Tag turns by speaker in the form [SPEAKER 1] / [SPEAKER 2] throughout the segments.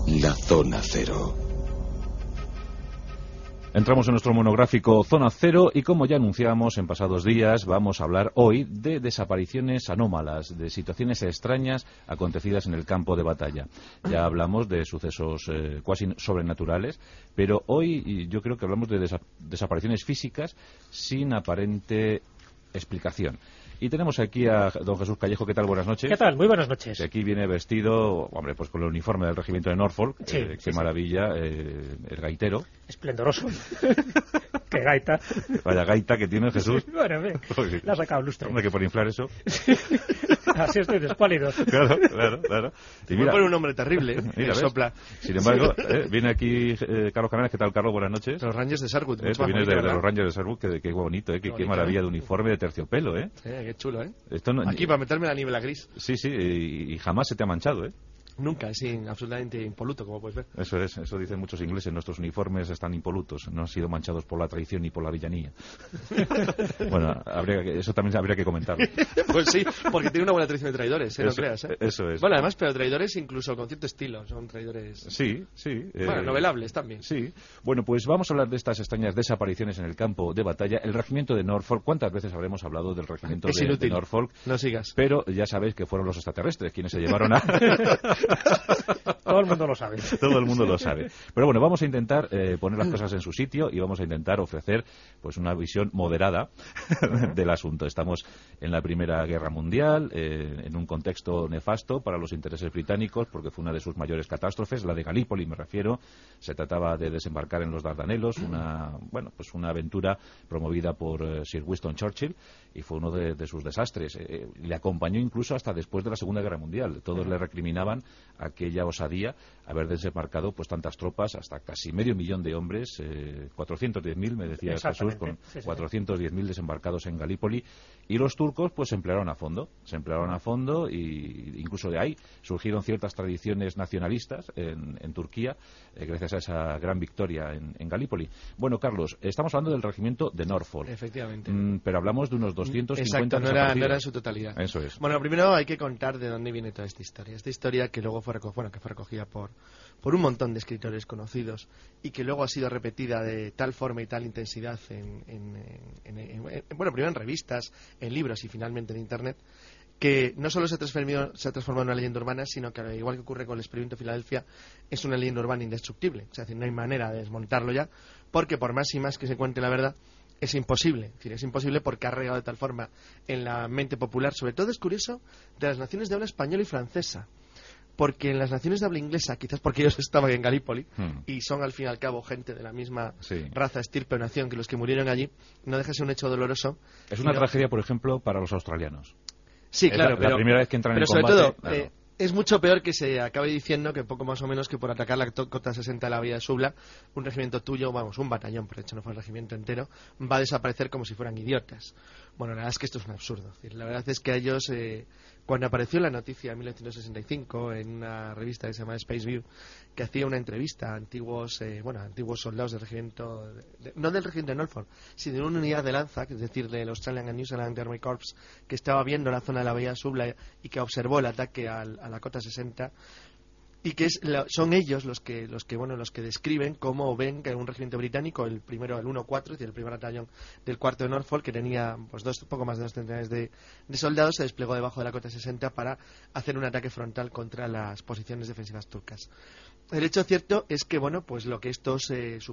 [SPEAKER 1] La Zona Cero.
[SPEAKER 2] Entramos en nuestro monográfico Zona Cero y, como ya anunciábamos en pasados días, vamos a hablar hoy de desapariciones anómalas, de situaciones extrañas acontecidas en el campo de batalla. Ya hablamos de sucesos cuasi sobrenaturales, pero hoy yo creo que hablamos de desapariciones físicas sin aparente explicación. Y tenemos aquí a don Jesús Callejo. ¿Qué tal? Buenas noches.
[SPEAKER 3] ¿Qué tal? Muy buenas noches.
[SPEAKER 2] Que aquí viene vestido, hombre, pues con el uniforme del regimiento de Norfolk.
[SPEAKER 3] Sí,
[SPEAKER 2] qué maravilla, el gaitero.
[SPEAKER 3] Esplendoroso. Qué gaita.
[SPEAKER 2] Vaya gaita que tiene Jesús.
[SPEAKER 3] Bueno, bien, le ha sacado lustre.
[SPEAKER 2] Hombre, que por inflar eso.
[SPEAKER 3] Así estoy descuálido.
[SPEAKER 2] Claro. Y
[SPEAKER 4] mira, pone un hombre terrible,
[SPEAKER 2] mira,
[SPEAKER 4] sopla.
[SPEAKER 2] Sin embargo, viene aquí Carlos Canales. ¿Qué tal, Carlos? Buenas noches.
[SPEAKER 4] Los Rangers de Sherwood.
[SPEAKER 2] Tú vienes de los Rangers de Sherwood. Qué bonito, qué maravilla de uniforme de terciopelo,
[SPEAKER 4] Qué chulo,
[SPEAKER 2] Esto no,
[SPEAKER 4] aquí para meterme la niebla gris.
[SPEAKER 2] Sí, y jamás se te ha manchado,
[SPEAKER 4] Nunca, es absolutamente impoluto, como puedes ver.
[SPEAKER 2] Eso dicen muchos ingleses. Nuestros uniformes están impolutos, no han sido manchados por la traición ni por la villanía. Bueno, eso también habría que comentarlo.
[SPEAKER 4] Pues sí, porque tiene una buena tradición de traidores, no creas.
[SPEAKER 2] Eso es.
[SPEAKER 4] Bueno, además, pero traidores incluso con cierto estilo, son traidores...
[SPEAKER 2] Sí.
[SPEAKER 4] Bueno, novelables también.
[SPEAKER 2] Sí. Bueno, pues vamos a hablar de estas extrañas desapariciones en el campo de batalla. El regimiento de Norfolk, ¿cuántas veces habremos hablado del regimiento de Norfolk?
[SPEAKER 4] No sigas.
[SPEAKER 2] Pero ya sabéis que fueron los extraterrestres quienes se llevaron a...
[SPEAKER 3] Todo el mundo lo sabe.
[SPEAKER 2] Todo el mundo lo sabe. Pero bueno, vamos a intentar poner las cosas en su sitio y vamos a intentar ofrecer pues una visión moderada del asunto. Estamos en la Primera Guerra Mundial, en un contexto nefasto para los intereses británicos, porque fue una de sus mayores catástrofes, la de Galípoli me refiero. Se trataba de desembarcar en los Dardanelos, una aventura promovida por Sir Winston Churchill, y fue uno de sus desastres. Le acompañó incluso hasta después de la Segunda Guerra Mundial. Todos le recriminaban aquella osadía, haber desembarcado pues tantas tropas, hasta casi 500.000 de hombres, 410.000 me decía Jesús, con 410.000 desembarcados en Galípoli, y los turcos pues se emplearon a fondo, y incluso de ahí surgieron ciertas tradiciones nacionalistas en Turquía, gracias a esa gran victoria en Galípoli. Bueno, Carlos, estamos hablando del regimiento de Norfolk.
[SPEAKER 4] Efectivamente.
[SPEAKER 2] Pero hablamos de unos 250.
[SPEAKER 4] Exacto, no era en su totalidad.
[SPEAKER 2] Eso es.
[SPEAKER 4] Bueno, primero hay que contar de dónde viene toda esta historia. Esta historia que luego fue recogida por un montón de escritores conocidos y que luego ha sido repetida de tal forma y tal intensidad primero en revistas, en libros y finalmente en Internet, que no solo se ha transformado en una leyenda urbana, sino que, al igual que ocurre con el experimento de Filadelfia, es una leyenda urbana indestructible. Es decir, no hay manera de desmontarlo ya, porque por más y más que se cuente la verdad, es imposible. Es imposible porque ha regado de tal forma en la mente popular. Sobre todo es curioso de las naciones de habla española y francesa, porque en las naciones de habla inglesa, quizás porque ellos estaban en Galípoli y son al fin y al cabo gente de la misma raza, estirpe o nación que los que murieron allí, no deja de ser un hecho doloroso.
[SPEAKER 2] Es una tragedia, por ejemplo, para los australianos.
[SPEAKER 4] Sí, claro,
[SPEAKER 2] la primera vez que entran en combate.
[SPEAKER 4] Pero sobre todo, es mucho peor que se acabe diciendo que poco más o menos que por atacar la cota 60 de la Bahía de Suvla, un regimiento tuyo, un batallón, por hecho no fue el regimiento entero, va a desaparecer como si fueran idiotas. Bueno, la verdad es que esto es un absurdo. Es decir, la verdad es que a ellos, cuando apareció la noticia en 1965 en una revista que se llama Space View, que hacía una entrevista a antiguos soldados del regimiento, no del regimiento de Norfolk, sino de una unidad de lanza, es decir, del Australian and New Zealand Army Corps, que estaba viendo la zona de la Bahía de Suvla y que observó el ataque a la cota 60, y que son ellos los que describen cómo ven que un regimiento británico, el 1-4, es decir, el primer batallón del 4º de Norfolk, que tenía pues poco más de 2 centenares de soldados, se desplegó debajo de la cota 60 para hacer un ataque frontal contra las posiciones defensivas turcas. El hecho cierto es que, pues lo que estos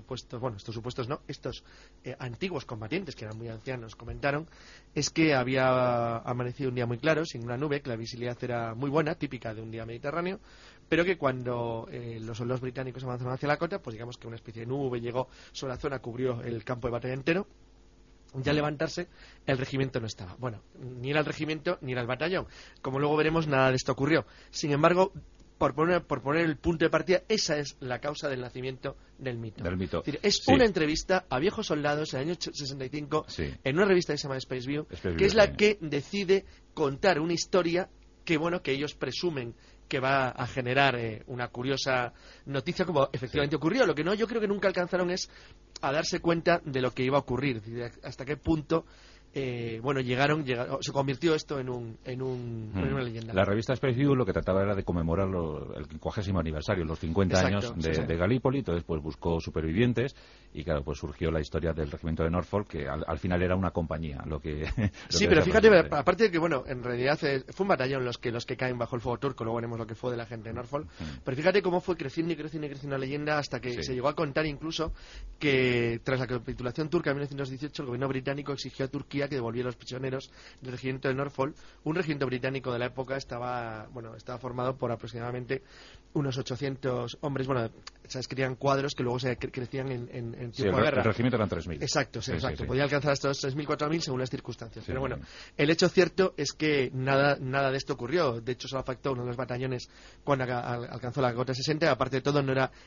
[SPEAKER 4] antiguos combatientes, que eran muy ancianos, comentaron, es que había amanecido un día muy claro, sin una nube, que la visibilidad era muy buena, típica de un día mediterráneo, pero que cuando los soldados británicos avanzaron hacia la cota, pues digamos que una especie de nube llegó sobre la zona, cubrió el campo de batalla entero. Ya al levantarse, el regimiento no estaba. Bueno, ni era el regimiento ni era el batallón. Como luego veremos, nada de esto ocurrió. Sin embargo, por poner el punto de partida, esa es la causa del nacimiento del mito. Es decir, es una entrevista a viejos soldados en el año 65 en una revista que se llama Space View, que es la que decide contar una historia que ellos presumen que va a generar una curiosa noticia, como efectivamente ocurrió. Lo que yo creo que nunca alcanzaron es a darse cuenta de lo que iba a ocurrir, hasta qué punto bueno, se convirtió esto en una leyenda.
[SPEAKER 2] La revista Space View lo que trataba era de conmemorar el 50º aniversario, los 50
[SPEAKER 4] Exacto,
[SPEAKER 2] años de Galípoli. Entonces pues buscó supervivientes y claro, pues surgió la historia del regimiento de Norfolk, que al final era una compañía
[SPEAKER 4] Sí, pero fíjate, aparte de que, bueno, en realidad fue un batallón los que caen bajo el fuego turco. Luego veremos lo que fue de la gente de Norfolk. Pero fíjate cómo fue creciendo y creciendo y creciendo la leyenda hasta que se llegó a contar incluso que tras la capitulación turca en 1918 el gobierno británico exigió a Turquía que devolviera a los prisioneros del regimiento de Norfolk. Un regimiento británico de la época estaba formado por aproximadamente unos 800 hombres, bueno, se escribían cuadros que luego se crecían en tiempo de guerra.
[SPEAKER 2] El regimiento eran 3.000.
[SPEAKER 4] Exacto. Podía alcanzar hasta los 3.000, 4.000 según las circunstancias.
[SPEAKER 2] Sí,
[SPEAKER 4] pero bueno, el hecho cierto es que nada de esto ocurrió. De hecho, solo afectó a uno de los batallones cuando alcanzó la cota 60. Aparte de todo, no era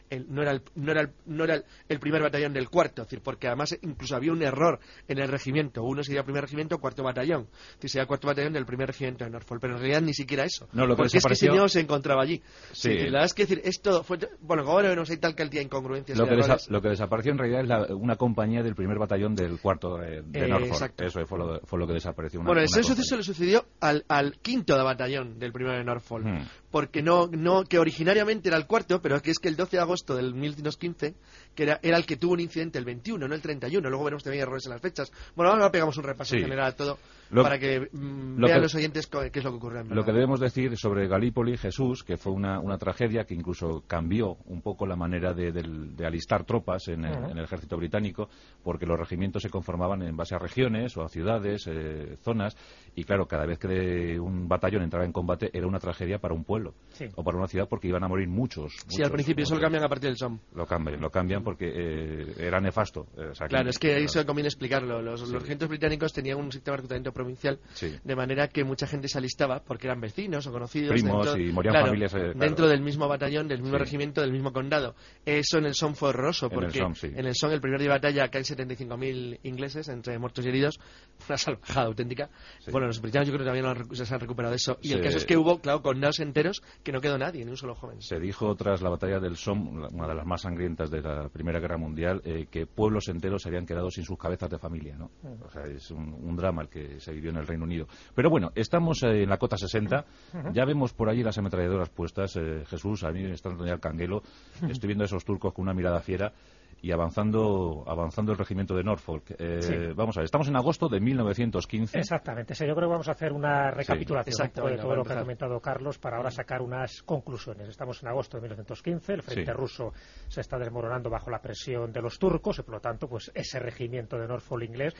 [SPEAKER 4] el primer batallón del cuarto, es decir, porque además incluso había un error en el regimiento. Uno sería primer regimiento, cuarto batallón. Es decir, sería cuarto batallón del primer regimiento de Norfolk. Pero en realidad ni siquiera eso.
[SPEAKER 2] No,
[SPEAKER 4] porque es que ese señor se encontraba allí.
[SPEAKER 2] Sí.
[SPEAKER 4] La verdad es que decir, esto fue... Bueno, como ahora no hay tal cantidad de incongruencias.
[SPEAKER 2] Lo que desapareció en realidad es una compañía del primer batallón del cuarto de Norfolk.
[SPEAKER 4] Exacto.
[SPEAKER 2] Eso fue lo que desapareció.
[SPEAKER 4] Ese suceso le sucedió al quinto de batallón del primero de Norfolk. Porque que originariamente era el cuarto, pero es que el 12 de agosto del 1915, que era el que tuvo un incidente el 21, no el 31. Luego veremos también errores en las fechas. Bueno, ahora pegamos un repaso general a todo para que vean los oyentes qué es lo que ocurrió.
[SPEAKER 2] Lo que debemos decir sobre Galípoli, Jesús, que fue una tragedia que incluso cambió un poco la manera de alistar tropas en el ejército británico, porque los regimientos se conformaban en base a regiones o a ciudades, zonas, y claro, cada vez que un batallón entraba en combate era una tragedia para un pueblo o para una ciudad, porque iban a morir muchos.
[SPEAKER 4] Sí, al principio eso lo cambian a partir del Somme.
[SPEAKER 2] Lo cambian porque era nefasto.
[SPEAKER 4] Claro, es que eso conviene explicarlo. Los regimientos británicos tenían un sistema de reclutamiento provincial, de manera que mucha gente se alistaba porque eran vecinos o conocidos.
[SPEAKER 2] Primos, y morían familias.
[SPEAKER 4] Dentro del mismo batallón, del mismo regimiento, del mismo condado. Eso en el Somme fue horroroso, porque en el Somme, el primer día de batalla, caen 75.000 ingleses, entre muertos y heridos. Una salvajada auténtica. Bueno, los británicos yo creo que también se han recuperado de eso. Y el caso es que hubo, claro, condados enteros que no quedó nadie, ni un solo joven.
[SPEAKER 2] Se dijo tras la batalla del Somme, una de las más sangrientas de la Primera Guerra Mundial, que pueblos enteros se habían quedado sin sus cabezas de familia, ¿no? O sea, es un drama el que se vivió en el Reino Unido. Pero bueno, estamos en la cota 60, ya vemos por allí las ametralladoras puestas. Jesús, a mí me está dando ya el canguelo, estoy viendo a esos turcos con una mirada fiera y avanzando el regimiento de Norfolk. Vamos a ver, estamos en agosto de 1915.
[SPEAKER 3] Exactamente, yo creo que vamos a hacer una recapitulación de todo lo que ha comentado Carlos para ahora sacar unas conclusiones. Estamos en agosto de 1915, el frente ruso se está desmoronando bajo la presión de los turcos y por lo tanto pues ese regimiento de Norfolk inglés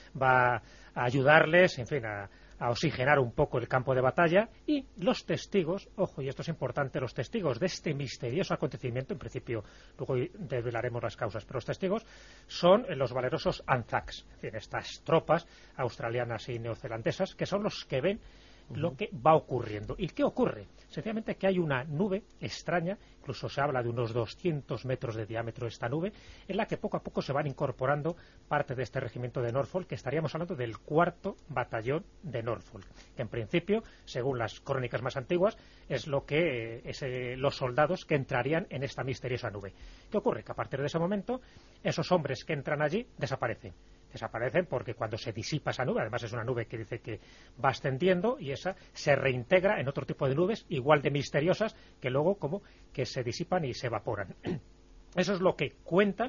[SPEAKER 3] va a ayudarles, en fin, a oxigenar un poco el campo de batalla, y los testigos, ojo, y esto es importante, los testigos de este misterioso acontecimiento, en principio luego desvelaremos las causas, pero los testigos son los valerosos Anzacs, es decir, estas tropas australianas y neozelandesas, que son los que ven lo que va ocurriendo. ¿Y qué ocurre? Sencillamente que hay una nube extraña, incluso se habla de unos 200 metros de diámetro esta nube, en la que poco a poco se van incorporando parte de este regimiento de Norfolk, que estaríamos hablando del cuarto batallón de Norfolk, que en principio, según las crónicas más antiguas, es lo que los soldados que entrarían en esta misteriosa nube. ¿Qué ocurre? Que a partir de ese momento, esos hombres que entran allí desaparecen porque cuando se disipa esa nube, además es una nube que dice que va ascendiendo, y esa se reintegra en otro tipo de nubes igual de misteriosas que luego como que se disipan y se evaporan. Eso es lo que cuentan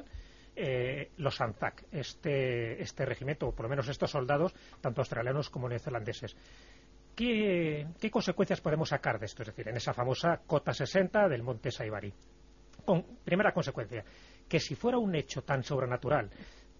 [SPEAKER 3] los Anzac, este regimiento, o por lo menos estos soldados, tanto australianos como neozelandeses. ¿Qué consecuencias podemos sacar de esto? Es decir, en esa famosa cota 60 del monte Saivari. Primera consecuencia, que si fuera un hecho tan sobrenatural,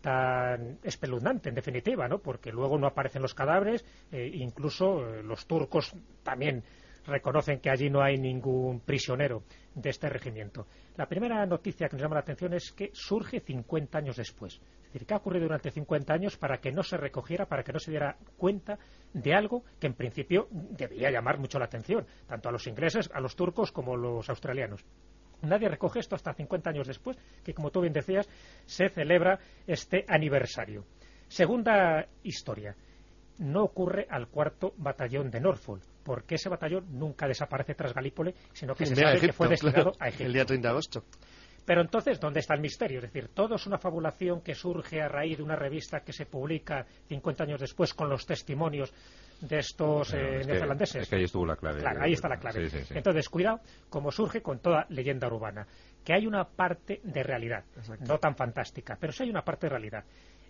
[SPEAKER 3] tan espeluznante en definitiva, ¿no? Porque luego no aparecen los cadáveres, incluso los turcos también reconocen que allí no hay ningún prisionero de este regimiento. La primera noticia que nos llama la atención es que surge 50 años después. Es decir, ¿qué ha ocurrido durante 50 años para que no se recogiera, para que no se diera cuenta de algo que en principio debería llamar mucho la atención, tanto a los ingleses, a los turcos como a los australianos? Nadie recoge esto hasta 50 años después, que como tú bien decías, se celebra este aniversario. Segunda historia. No ocurre al cuarto batallón de Norfolk, porque ese batallón nunca desaparece tras Galípoli, sino que se sabe que fue destinado a Egipto.
[SPEAKER 4] El día 30 de agosto.
[SPEAKER 3] Pero entonces, ¿dónde está el misterio? Es decir, todo es una fabulación que surge a raíz de una revista que se publica 50 años después con los testimonios de estos neozelandeses.
[SPEAKER 2] Es que ahí estuvo la clave.
[SPEAKER 3] Claro, ahí está la clave.
[SPEAKER 2] Sí.
[SPEAKER 3] Entonces, cuidado, como surge con toda leyenda urbana, que hay una parte de realidad, no tan fantástica, pero sí hay una parte de realidad.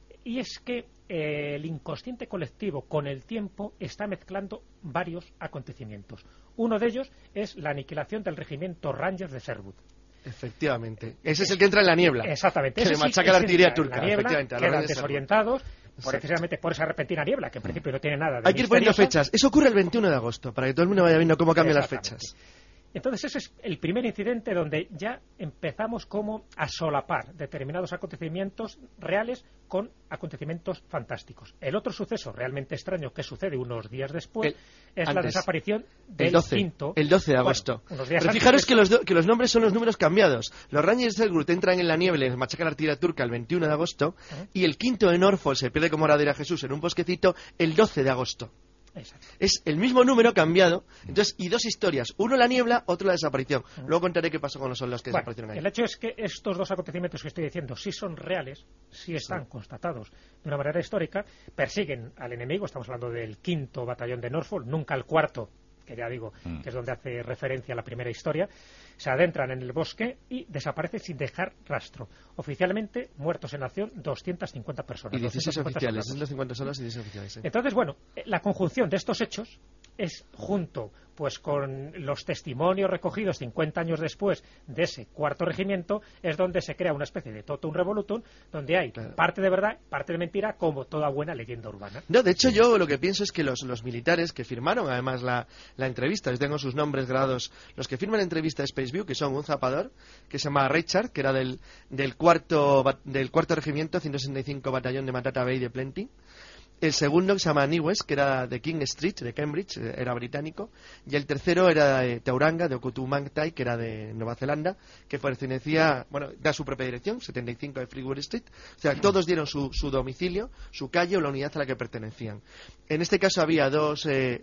[SPEAKER 3] Y es que el inconsciente colectivo, con el tiempo, está mezclando varios acontecimientos. Uno de ellos es la aniquilación del regimiento Rangers de Sherwood.
[SPEAKER 4] Efectivamente. Ese es el que entra en la niebla.
[SPEAKER 3] Exactamente.
[SPEAKER 4] Que le machaca la artillería turca.
[SPEAKER 3] La niebla, quedan desorientados, precisamente por esa repentina niebla, que en principio no tiene nada de
[SPEAKER 4] Hay que ir poniendo fechas. Eso ocurre el 21 de agosto, para que todo el mundo vaya viendo cómo cambian las fechas.
[SPEAKER 3] Entonces ese es el primer incidente donde ya empezamos como a solapar determinados acontecimientos reales con acontecimientos fantásticos. El otro suceso realmente extraño que sucede unos días después es la desaparición del quinto...
[SPEAKER 4] El 12 de agosto.
[SPEAKER 3] Bueno, unos días
[SPEAKER 4] pero fijaros que los nombres son los números cambiados. Los Rangers del Groot entran en la niebla y les machacan la artillería turca el 21 de agosto y el quinto de Norfolk se pierde como Moradera Jesús en un bosquecito el 12 de agosto.
[SPEAKER 3] Exacto.
[SPEAKER 4] Es el mismo número cambiado. Entonces, y dos historias. Uno la niebla, otro la desaparición. Luego contaré qué pasó con los soldados que desaparecieron ahí.
[SPEAKER 3] El hecho es que estos dos acontecimientos que estoy diciendo sí son reales, sí están constatados de una manera histórica, persiguen al enemigo, estamos hablando del 5º batallón de Norfolk, nunca el 4º, que ya digo, que es donde hace referencia a la primera historia, se adentran en el bosque y desaparecen sin dejar rastro. Oficialmente, muertos en acción, 250 personas.
[SPEAKER 4] Y 16 oficiales, 250 solos y 16 oficiales. Sí.
[SPEAKER 3] Entonces, bueno, la conjunción de estos hechos es junto pues con los testimonios recogidos 50 años después de ese 4º regimiento, es donde se crea una especie de totum revolutum, donde hay parte de verdad, parte de mentira, como toda buena leyenda urbana.
[SPEAKER 4] No, de hecho yo lo que pienso es que los militares que firmaron además la entrevista, les tengo sus nombres grabados, los que firman la entrevista de Space View, que son un zapador, que se llama Richard, que era del cuarto regimiento, 165 batallón de Matata Bay de Plenty. El segundo, que se llama Niwes, que era de King Street, de Cambridge, era británico. Y el tercero era de Tauranga, de Okutu-Mangtai, que era de Nueva Zelanda, que pertenecía, da su propia dirección, 75 de Freeway Street. O sea, todos dieron su domicilio, su calle o la unidad a la que pertenecían. En este caso había dos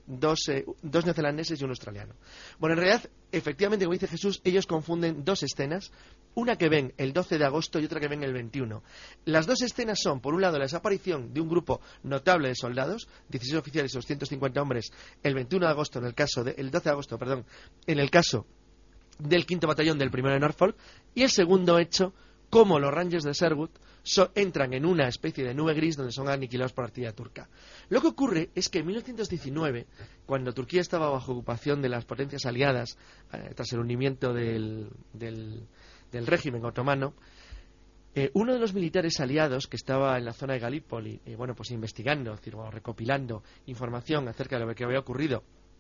[SPEAKER 4] neozelandeses y un australiano. Bueno, en realidad, efectivamente, como dice Jesús, ellos confunden dos escenas, una que ven el 12 de agosto y otra que ven el 21. Las dos escenas son, por un lado, la desaparición de un grupo notable de soldados, 16 oficiales y 250 hombres, el 21 de agosto, el 12 de agosto, perdón, en el caso del 5º batallón del 1º de Norfolk, y el segundo hecho, cómo los Rangers de Sherwood entran en una especie de nube gris donde son aniquilados por artillería turca. Lo que ocurre es que en 1919, cuando Turquía estaba bajo ocupación de las potencias aliadas, tras el hundimiento del régimen otomano, uno de los militares aliados que estaba en la zona de Galípoli, pues investigando, recopilando información acerca de lo que había ocurrido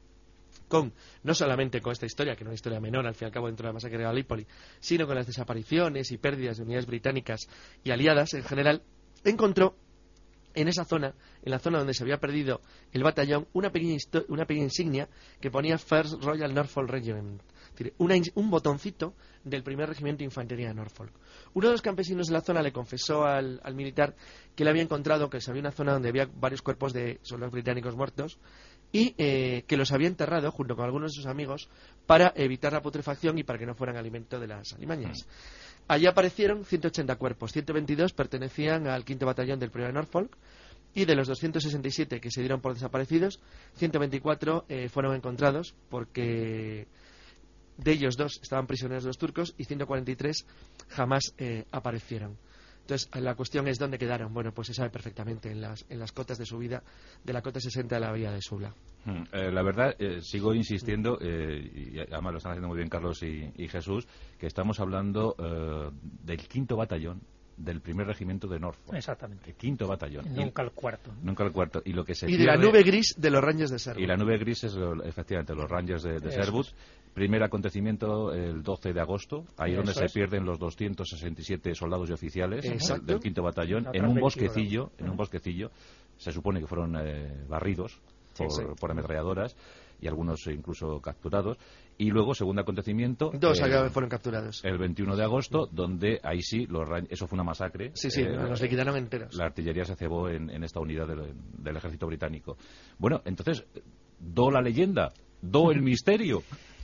[SPEAKER 4] no solamente con esta historia, que no es una historia menor al fin y al cabo dentro de la masacre de Galípoli, sino con las desapariciones y pérdidas de unidades británicas y aliadas en general, encontró en esa zona, en la zona donde se había perdido el batallón, una pequeña insignia que ponía First Royal Norfolk Regiment, es decir, un botoncito del 1er Regimiento de Infantería de Norfolk. Uno de los campesinos de la zona le confesó al militar que le había encontrado que había una zona donde había varios cuerpos de soldados británicos muertos y que los había enterrado junto con algunos de sus amigos para evitar la putrefacción y para que no fueran alimento de las alimañas. Allí aparecieron 180 cuerpos, 122 pertenecían al 5º batallón del 1º de Norfolk y de los 267 que se dieron por desaparecidos, 124 fueron encontrados porque de ellos 2 estaban prisioneros de los turcos y 143 jamás aparecieron. Entonces, la cuestión es dónde quedaron. Bueno, pues se sabe perfectamente en las cotas de subida de la cota 60 de la bahía de Suvla.
[SPEAKER 2] La verdad, sigo insistiendo, y además lo están haciendo muy bien Carlos y Jesús, que estamos hablando del 5º batallón del 1er regimiento de Norfolk.
[SPEAKER 3] Exactamente.
[SPEAKER 2] El 5º batallón.
[SPEAKER 3] Nunca el 4º.
[SPEAKER 2] Nunca el 4º. Y lo que se
[SPEAKER 4] y de la nube gris de los Rangers de Sherwood.
[SPEAKER 2] Y la nube gris es, efectivamente, los Rangers de Sherwood. Primer acontecimiento el 12 de agosto, ahí es donde se pierden los 267 soldados y oficiales del 5º batallón, en un bosquecillo, se supone que fueron barridos por ametralladoras y algunos incluso capturados. Y luego, segundo acontecimiento...
[SPEAKER 4] 2 fueron capturados.
[SPEAKER 2] El 21 de agosto, donde ahí sí, eso fue una masacre.
[SPEAKER 4] Sí, los liquidaron enteros.
[SPEAKER 2] La artillería se cebó en esta unidad del ejército británico. Bueno, entonces, do la leyenda, do el misterio.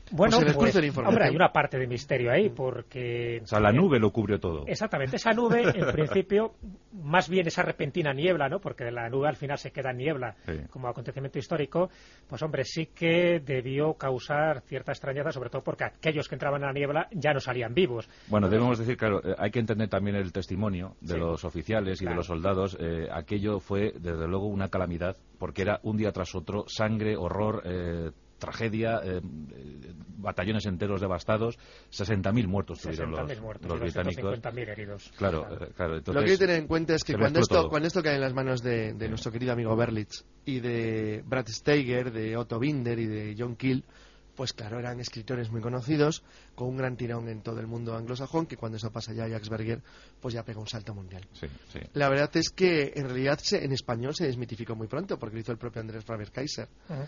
[SPEAKER 3] Bueno,
[SPEAKER 4] pues se les cruce la información.
[SPEAKER 3] Hombre, hay una parte de misterio ahí, porque...
[SPEAKER 2] O sea, la nube lo cubrió todo.
[SPEAKER 3] Exactamente, esa nube, en principio, más bien esa repentina niebla, ¿no? Porque de la nube al final se queda niebla como acontecimiento histórico, pues hombre, sí que debió causar cierta extrañeza, sobre todo porque aquellos que entraban en la niebla ya no salían vivos.
[SPEAKER 2] Bueno, debemos decir, claro, hay que entender también el testimonio de los oficiales y de los soldados. Aquello fue, desde luego, una calamidad, porque era un día tras otro sangre, horror, tragedia, batallones enteros devastados, 60.000 muertos tuvieron los británicos.
[SPEAKER 3] 250.000 heridos.
[SPEAKER 2] Claro, claro. Entonces,
[SPEAKER 4] lo que hay que tener en cuenta es que cuando esto cae en las manos de nuestro querido amigo Berlitz y de Brad Steiger, de Otto Binder y de John Keel, pues claro, eran escritores muy conocidos, con un gran tirón en todo el mundo anglosajón, que cuando eso pasa ya a Jacques Berger, pues ya pega un salto mundial.
[SPEAKER 2] Sí.
[SPEAKER 4] La verdad es que en realidad en español se desmitificó muy pronto, porque lo hizo el propio Andrés Faber-Kaiser.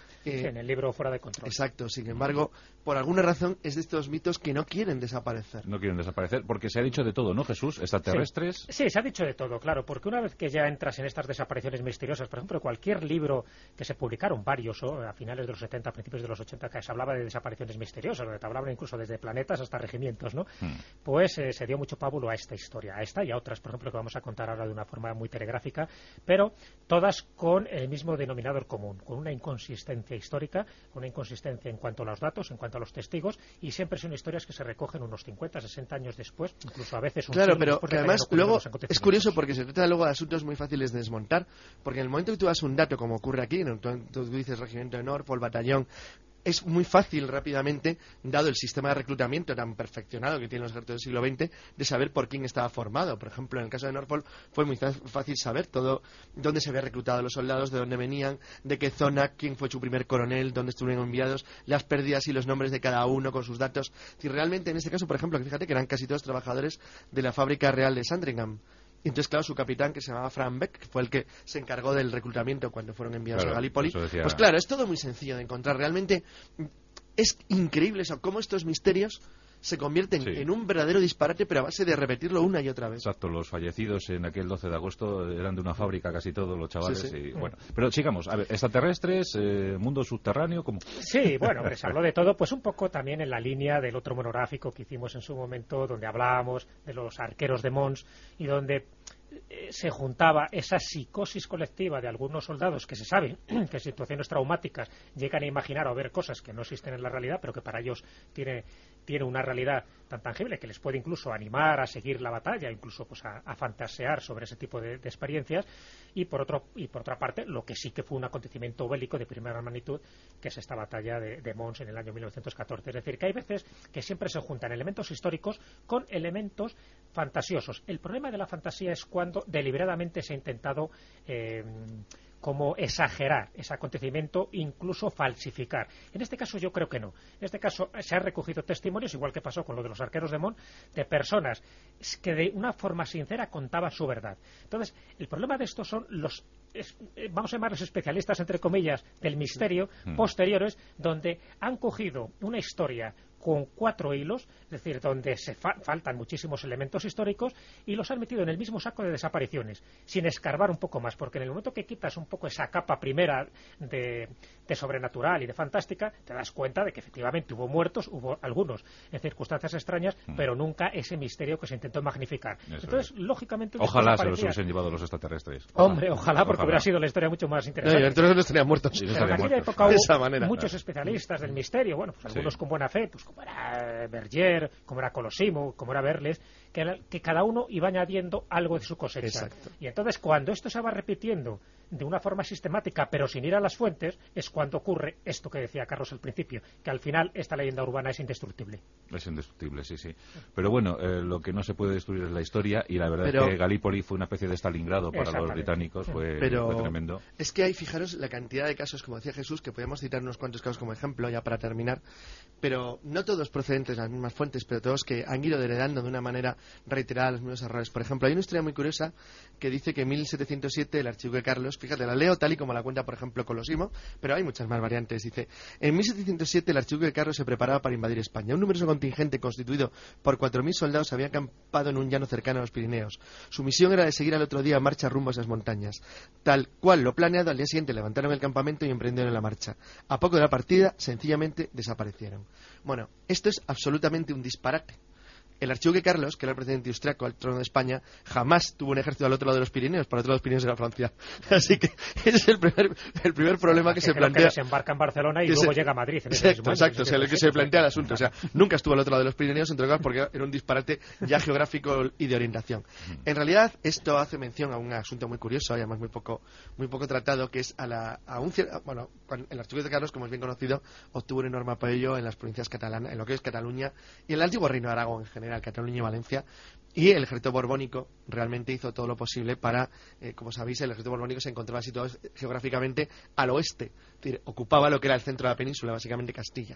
[SPEAKER 3] En el libro Fuera de Control.
[SPEAKER 4] Exacto, sin embargo, por alguna razón es de estos mitos que no quieren desaparecer.
[SPEAKER 2] No quieren desaparecer, porque se ha dicho de todo, ¿no, Jesús? Extraterrestres.
[SPEAKER 3] Sí, se ha dicho de todo, claro, porque una vez que ya entras en estas desapariciones misteriosas, por ejemplo, cualquier libro que se publicaron, varios, a finales de los 70, a principios de los 80, que se hablaba de desapariciones misteriosas, donde te hablaban incluso desde planetas hasta regimientos, ¿no? Pues se dio mucho pábulo a esta historia, a esta y a otras, por ejemplo, que vamos a contar ahora de una forma muy telegráfica, pero todas con el mismo denominador común, con una inconsistencia histórica, una inconsistencia en cuanto a los datos, en cuanto a los testigos, y siempre son historias que se recogen unos 50, 60 años después, incluso a veces un
[SPEAKER 4] claro,
[SPEAKER 3] siglo
[SPEAKER 4] pero
[SPEAKER 3] después de
[SPEAKER 4] que además
[SPEAKER 3] que hayan ocurrido
[SPEAKER 4] luego
[SPEAKER 3] los acontecimientos.
[SPEAKER 4] es curioso porque se trata luego de asuntos muy fáciles de desmontar, porque en el momento que tú das un dato, como ocurre aquí, tú dices Regimiento de Norfolk, batallón, es muy fácil rápidamente, dado el sistema de reclutamiento tan perfeccionado que tienen los ejércitos del siglo XX, de saber por quién estaba formado. Por ejemplo, en el caso de Norfolk fue muy fácil saber todo, dónde se había reclutado a los soldados, de dónde venían, de qué zona, quién fue su primer coronel, dónde estuvieron enviados, las pérdidas y los nombres de cada uno con sus datos. Y realmente en este caso, por ejemplo, fíjate que eran casi todos trabajadores de la fábrica real de Sandringham. Y entonces, claro, su capitán, que se llamaba Frank Beck, que fue el que se encargó del reclutamiento cuando fueron enviados a Galípoli, pues claro, es todo muy sencillo de encontrar. Realmente es increíble eso, cómo estos misterios se convierten en un verdadero disparate, pero a base de repetirlo una y otra vez.
[SPEAKER 2] Exacto, los fallecidos en aquel 12 de agosto eran de una fábrica casi todos los chavales. Y, bueno, pero sigamos, a ver, extraterrestres, mundo subterráneo, ¿cómo?
[SPEAKER 3] Sí, bueno, se habló de todo, pues un poco también en la línea del otro monográfico que hicimos en su momento, donde hablábamos de los arqueros de Mons y donde se juntaba esa psicosis colectiva de algunos soldados que se sabe que en situaciones traumáticas llegan a imaginar o a ver cosas que no existen en la realidad, pero que para ellos tiene una realidad tan tangible que les puede incluso animar a seguir la batalla, incluso pues a fantasear sobre ese tipo de experiencias, y por otra parte lo que sí que fue un acontecimiento bélico de primera magnitud, que es esta batalla de Mons en el año 1914. Es decir, que hay veces que siempre se juntan elementos históricos con elementos fantasiosos. El problema de la fantasía es cuando deliberadamente se ha intentado como exagerar ese acontecimiento, incluso falsificar. En este caso yo creo que no. En este caso se han recogido testimonios, igual que pasó con lo de los arqueros de Mons, de personas que de una forma sincera contaban su verdad. Entonces, el problema de esto son los vamos a llamarlos especialistas, entre comillas, del misterio, posteriores, donde han cogido una historia con 4 hilos, es decir, donde se faltan muchísimos elementos históricos, y los han metido en el mismo saco de desapariciones, sin escarbar un poco más, porque en el momento que quitas un poco esa capa primera de sobrenatural y de fantástica, te das cuenta de que efectivamente hubo muertos, hubo algunos en circunstancias extrañas, pero nunca ese misterio que se intentó magnificar. Entonces, lógicamente...
[SPEAKER 2] Ojalá se los hubiesen llevado los extraterrestres.
[SPEAKER 3] Hombre, ojalá, porque hubiera sido la historia mucho más interesante.
[SPEAKER 4] Entonces no estarían muertos.
[SPEAKER 3] Pero en aquella época hubo muchos especialistas del misterio, bueno, pues algunos con buena fe, pues como era Berger, como era Colosimo, como era Berles, que cada uno iba añadiendo algo de su cosecha.
[SPEAKER 4] Exacto.
[SPEAKER 3] Y entonces, cuando esto se va repitiendo de una forma sistemática, pero sin ir a las fuentes, es cuando ocurre esto que decía Carlos al principio, que al final esta leyenda urbana es indestructible.
[SPEAKER 2] Es indestructible, sí, sí. Pero bueno, lo que no se puede destruir es la historia, y la verdad es que Galípoli fue una especie de Stalingrado para los británicos, fue tremendo.
[SPEAKER 4] Es que hay, fijaros, la cantidad de casos, como decía Jesús, que podemos citar unos cuantos casos como ejemplo, ya para terminar, pero no todos procedentes de las mismas fuentes, pero todos que han ido heredando de una manera reiterada los mismos errores. Por ejemplo, hay una historia muy curiosa que dice que en 1707 el archiduque Carlos, Fíjate, la leo tal y como la cuenta, por ejemplo, Colosimo, pero hay muchas más variantes. Dice, en 1707 el archiduque Carlos se preparaba para invadir España. Un numeroso contingente constituido por 4.000 soldados había acampado en un llano cercano a los Pirineos. Su misión era de seguir al otro día marcha rumbo a esas montañas. Tal cual lo planeado, al día siguiente levantaron el campamento y emprendieron la marcha. A poco de la partida, sencillamente desaparecieron. Bueno, esto es absolutamente un disparate. El archiduque Carlos, que era el presidente austriaco al trono de España, jamás tuvo un ejército al otro lado de los Pirineos. Por el otro lado de los Pirineos era Francia. Así que ese es el primer problema que se plantea.
[SPEAKER 3] Que desembarca en Barcelona y luego llega a Madrid.
[SPEAKER 4] Exacto, o sea, el que se plantea el asunto. O sea, nunca estuvo al otro lado de los Pirineos, entre otras porque era un disparate ya geográfico y de orientación. En realidad, esto hace mención a un asunto muy curioso, y además muy poco tratado, que es el archiduque Carlos, como es bien conocido, obtuvo un enorme apoyo en las provincias catalanas, en lo que es Cataluña y en el antiguo Reino de Aragón en general, Cataluña y Valencia, y el ejército borbónico realmente hizo todo lo posible para, como sabéis, el ejército borbónico se encontraba situado geográficamente al oeste, es decir, ocupaba lo que era el centro de la península, básicamente Castilla.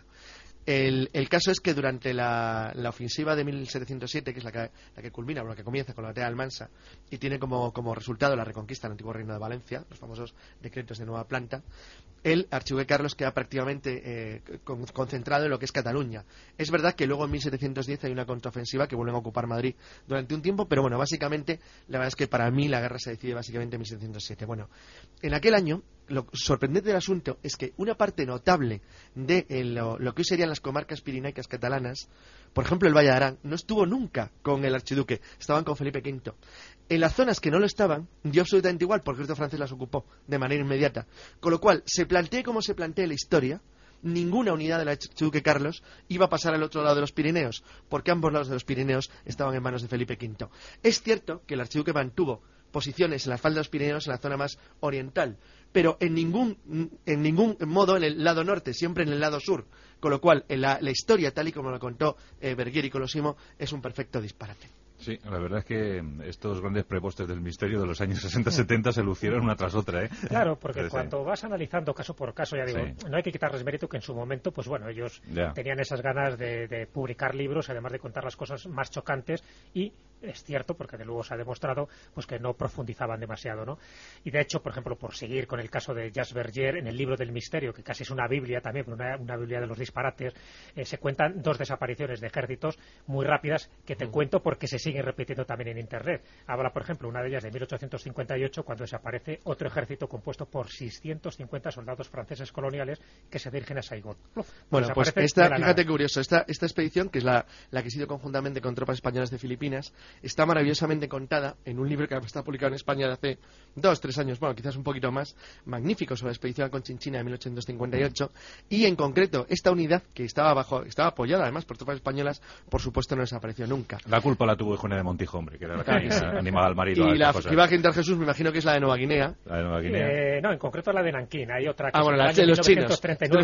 [SPEAKER 4] El caso es que durante la ofensiva de 1707, que es la que culmina, o la que comienza con la batalla de Almansa, y tiene como resultado la reconquista del antiguo Reino de Valencia, los famosos decretos de nueva planta, el archiduque Carlos queda prácticamente concentrado en lo que es Cataluña. Es verdad que luego en 1710 hay una contraofensiva que vuelven a ocupar Madrid durante un tiempo, pero bueno, básicamente, la verdad es que para mí la guerra se decide básicamente en 1707. Bueno, en aquel año, lo sorprendente del asunto es que una parte notable de lo que hoy serían las comarcas pirenaicas catalanas, por ejemplo el Valle de Arán, no estuvo nunca con el archiduque, estaban con Felipe V. En las zonas que no lo estaban, dio absolutamente igual, porque el ejército francés las ocupó de manera inmediata. Con lo cual, se plantee como se plantea la historia, ninguna unidad del archiduque Carlos iba a pasar al otro lado de los Pirineos, porque ambos lados de los Pirineos estaban en manos de Felipe V. Es cierto que el archiduque mantuvo posiciones en las faldas de los Pirineos, en la zona más oriental, pero en ningún modo en el lado norte, siempre en el lado sur, con lo cual la historia, tal y como lo contó Bergier y Colosimo, es un perfecto disparate.
[SPEAKER 2] Sí, la verdad es que estos grandes prepostes del misterio de los años 60-70 se lucieron una tras otra, ¿eh?
[SPEAKER 3] Claro, porque cuando vas analizando caso por caso, ya digo, no hay que quitarles mérito que en su momento, pues bueno, ellos tenían esas ganas de publicar libros, además de contar las cosas más chocantes, y es cierto, porque de luego se ha demostrado, pues que no profundizaban demasiado, ¿no? Y de hecho, por ejemplo, por seguir con el caso de Jacques Bergier, en el libro del misterio, que casi es una biblia también, una biblia de los disparates, se cuentan 2 desapariciones de ejércitos muy rápidas que te cuento porque se siguen repitiendo también en Internet. Habla, por ejemplo, una de ellas de 1858, cuando desaparece otro ejército compuesto por 650 soldados franceses coloniales que se dirigen a Saigón.
[SPEAKER 4] Bueno, pues fíjate qué curioso, esta expedición, que es la que se hizo conjuntamente con tropas españolas de Filipinas, está maravillosamente contada en un libro que está publicado en España de hace 2-3 años, bueno, quizás un poquito más, magnífico, sobre la expedición a Conchinchina de 1858, y en concreto esta unidad, que estaba apoyada además por tropas españolas, por supuesto no desapareció nunca.
[SPEAKER 2] La culpa la tuvo Juana de Montijo, hombre, que era la que animaba al marido.
[SPEAKER 4] Y la que iba a gentar Jesús, me imagino que es la de Nueva Guinea.
[SPEAKER 2] La de Nueva Guinea.
[SPEAKER 3] No, en concreto la de Nankín. Hay otra que
[SPEAKER 4] la de los chinos.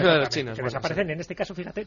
[SPEAKER 3] Que desaparecen, en este caso, fíjate,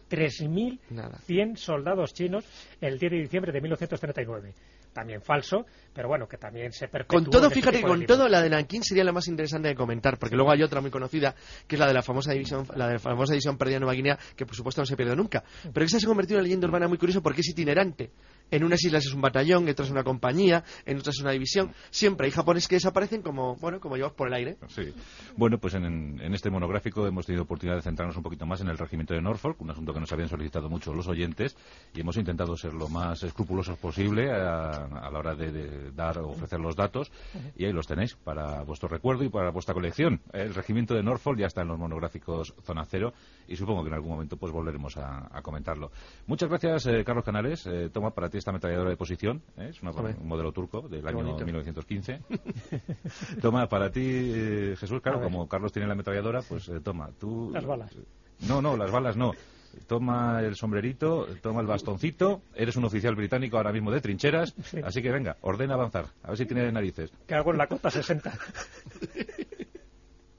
[SPEAKER 3] 3.100 soldados chinos el 10 de diciembre de 1939. También falso, pero bueno, que también se perpetúa.
[SPEAKER 4] Con todo, fíjate, con todo, la de Nankín sería la más interesante de comentar, porque luego hay otra muy conocida, que es la de la famosa división perdida de Nueva Guinea, que por supuesto no se perdió nunca. Pero esa se ha convertido en una leyenda urbana muy curiosa porque es itinerante. En unas islas es un batallón, en otras es una compañía, en otras es una división. Siempre hay japoneses que desaparecen como llevados por el aire.
[SPEAKER 2] Sí. Bueno, pues en este monográfico hemos tenido oportunidad de centrarnos un poquito más en el regimiento de Norfolk, un asunto que nos habían solicitado mucho los oyentes, y hemos intentado ser lo más escrupulosos posible a la hora de dar o ofrecer los datos, y ahí los tenéis para vuestro recuerdo y para vuestra colección. El regimiento de Norfolk ya está en los monográficos Zona Cero, y supongo que en algún momento pues volveremos a comentarlo. Muchas gracias, Carlos Canales. Toma para ti esta ametralladora de posición, es un modelo turco del año 1915. Toma para ti, Jesús, claro, como Carlos tiene la ametralladora, pues toma tú
[SPEAKER 3] las balas.
[SPEAKER 2] No, las balas no. Toma el sombrerito, toma el bastoncito. Eres un oficial británico ahora mismo de trincheras, así que venga, ordena avanzar, a ver si tiene narices.
[SPEAKER 3] Que hago en la cota 60.